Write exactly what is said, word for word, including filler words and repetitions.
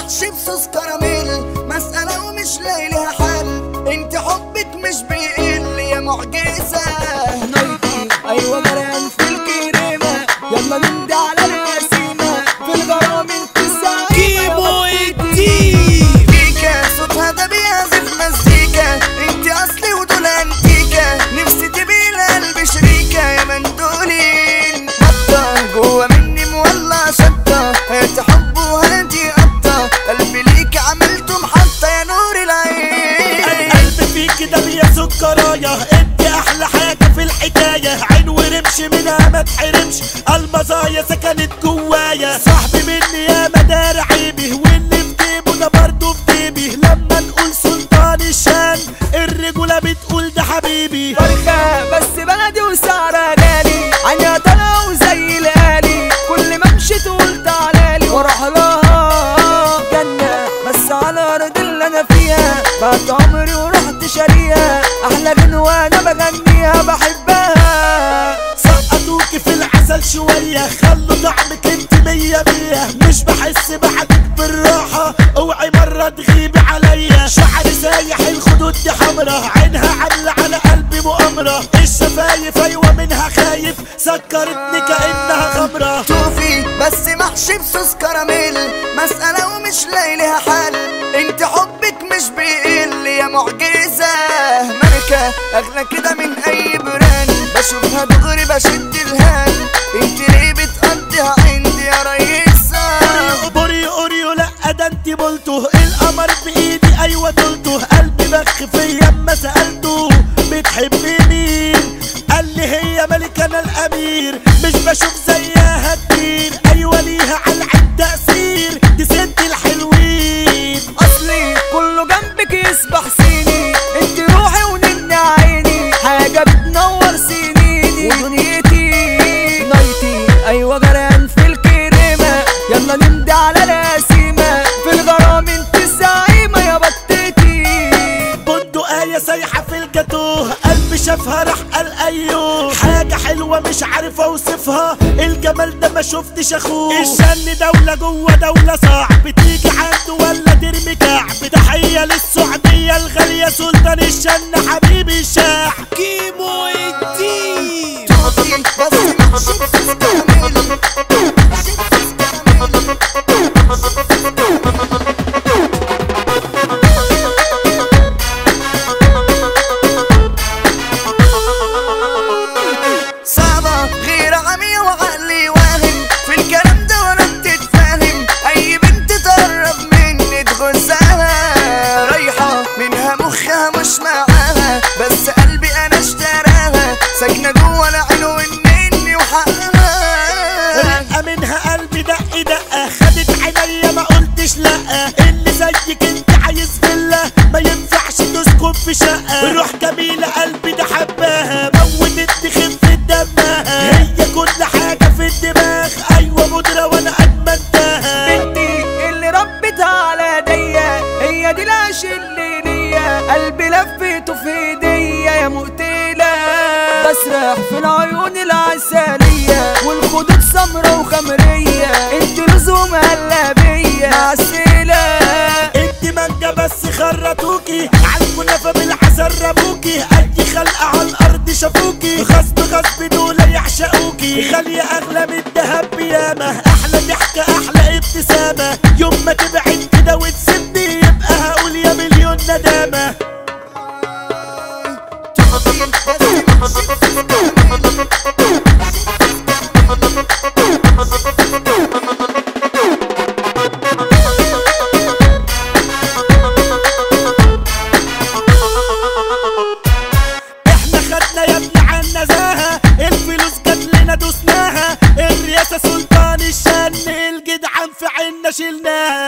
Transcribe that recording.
محشي بصوص كراميل، مسألة ومش لاقي لها حل، انت حبك مش بيقل يا معجزة. نايتي ايوه غرقان في الكريمة، يلا نمضي على القسيمة في الغرام انت الزعيمة. كيمو الدين بيكا صوتها ده بيعزف مزيكا، انت اصلي ودول انتيكا، نفسي تبقي لقلبي شريكة يا مندولين. نطة جوا مني مولع شطة، هات حب وهادي قطة، قلبي ليك عملته محطة يا نور العين. القلب فيك ده يا سكرايا، انت احلى حاجة في الحكاية، عين ورمش منها ما تحرمش، المزايا سكنت جوايا. صاحبي مني يا مدار عيبي، واللي في جيبه ده برضه في جيبي، لما نقول سلطان الشان الرجولة بتقول ده حبيبي. فرخة بس بلدي وسعرها غالي، عينيها طالعة وزي الآلي، كل ما امشي تقول تعالالي واروح لها جنة، بس على الأرض اللي أنا فيها بعد عمري ورحت شاريها، أحلى غنوة أنا بغنيها بحبها. سقطوكي في العسل شوية، خلوا طعمك انت مية مية، مش بحس بعدك بالراحة، اوعي مرة تغيبي عليا. شعري سايح الخدود دي حمرا، عينها عاملة على قلبي مؤامرة، الشفايف ايوه منها خايف، سكرتني كأنها خمرة. توفي بس محشي بصوص كراميل، مسألة ومش لاقي لها حل، انت حبك مش بيقل يا معجزة. ملكة اغلى كده من اي براند، بشوفها دغري بشد الهان، انت ليه بتقضيها عندي يا ريسة. اوريو اوريو لا ده انت بولته، القمر بايدي ايوه دولته، قلبي بخ فيا اما سألته بتحبي مين، قال لي هي ملك انا الامير، مش بشوف زيها كتير، ايوه ليها على العين تأثير، دي ست الحلوين. اصلي كله جنبك يسبح سيني، انت روحي ونن عيني، حاجة بتنور سنيني ودنيتي. نايتي ايوه غرقان في الكريمة، يلا نمضي على القسيمة في الغرام انت الزعيمة يا بطتي. بندقية سايحة في الجاتوه، قلبي شافها راح قال ايوه، حاجة حلوة مش عارف اوصفها، الجمال ده ما شفتش اخوه. الشن دولة جوه دولة، صعب تيجي عنده ولا ترمي كعب، تحية للسعودية الغالية سلطان الشن حبيبي الشاع. كيمو الدين توفي بس محشي بصوص كراميل، محشي بصوص كراميل. صعبة غير عمي وعقلي واهم، في الكلام ده وانا بتتفاهم، اي بنت تقرب مني تغزها، رايحة منها مخها مش معاها، بس قلبي انا اشتراها، ساكنة جوه العين والنني وحقها. رقة منها قلبي دق دقة، خدت عينيا ما قلتش لأ، اللي زيك انت عايز فيلا، ما ينفعش تسكن في شقة، روح جميلة قلبي ده حباها، موتتني خفة دمها، هي كل حاجة في الدماغ، ايوه مدرة وانا ادمنتها. بنتي اللي ربتها على ايديا، هي دي العيش اللي ليا، قلبي لفيته في ايديا يا مقتلة، بسرح في العيون العسلية والخدود سمرة وخمرية، انت لزوم قلبية معسلة. انت مانجا بس خرطوكي، عالكنافة بالعسل رموكي، اي خلقة على الارض شافوكي، غصب غصب دول يعشقوكي، غالية اغلى من الدهب بياما، احلى ضحكة احلى ابتسامة، يوم ما تبعد كده وتسيبني يبقى هقول يا مليون ندامة. توفي بس محشي بصوص كراميل. احنا خدنا يا ابني عن نزاهة، الفلوس جات لنا دوسناها، الرئاسة سلطان الشن، الجدعان في عنا شلناها.